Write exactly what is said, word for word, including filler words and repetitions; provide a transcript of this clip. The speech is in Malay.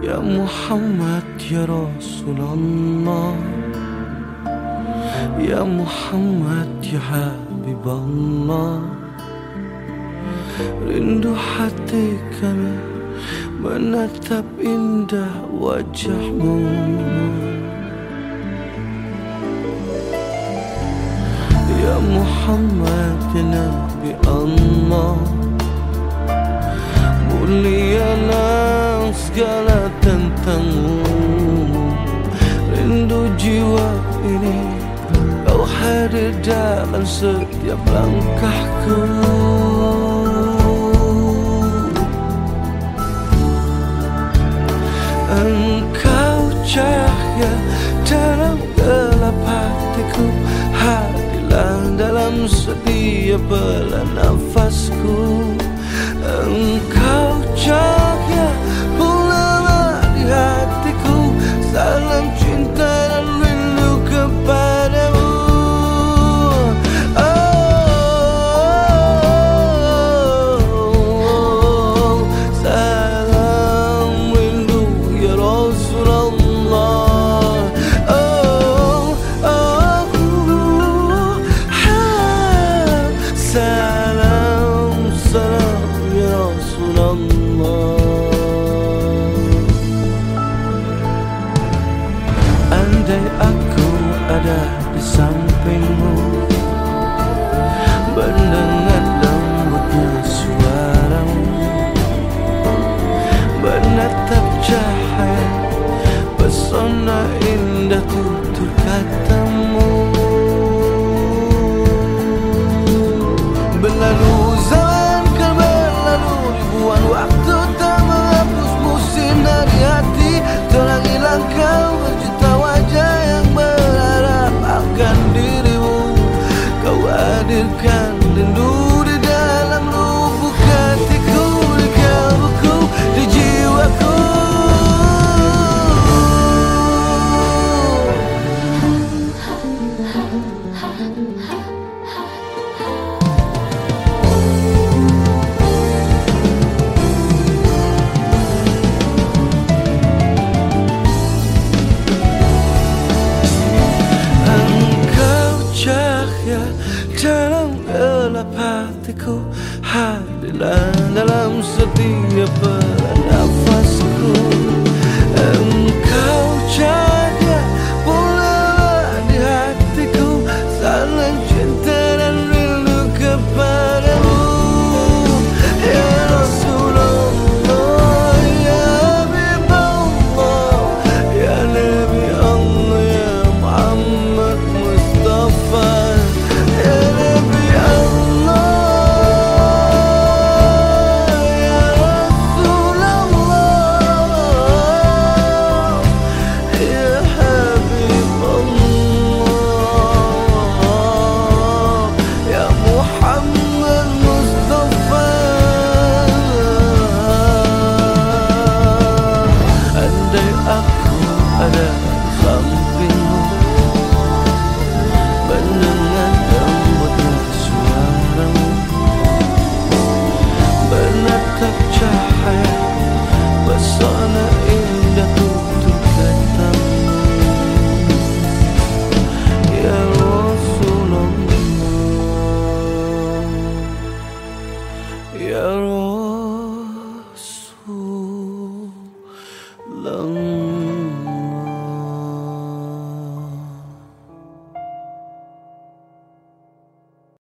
Ya Muhammad ya Rasulullah, ya Muhammad ya Habiballah. Rindu hati kami menatap indah wajahmu. Ya Muhammad ya Nabi Allah, mulialah segala tentangmu. Rindu jiwa ini kau hadir dalam setiap langkahku. Engkau cahaya dalam gelap hatiku, hadirlah dalam setiap belah nafasku. Engkau cahaya ulama di hatiku, salam cinta dan rindu kepadamu. Oh, salam rindu ya Rasulullah. Oh, oh, ha, salam, salam ya Rasulullah. Andai aku ada di sampingmu, mendengar lembutnya suaramu, menatap cahaya pesona indah tutur katamu. Berlalu zaman kan berlalu, ribuan waktu tak menghapusmu sinar di hati. Telah hilang kau berjuta wajah yang berharap akan dirimu. Kau hadirkan rindu di dalam lubuk hatiku, di kalbuku, di jiwaku. Dalam gelap hatiku, hadirlah dalam setiap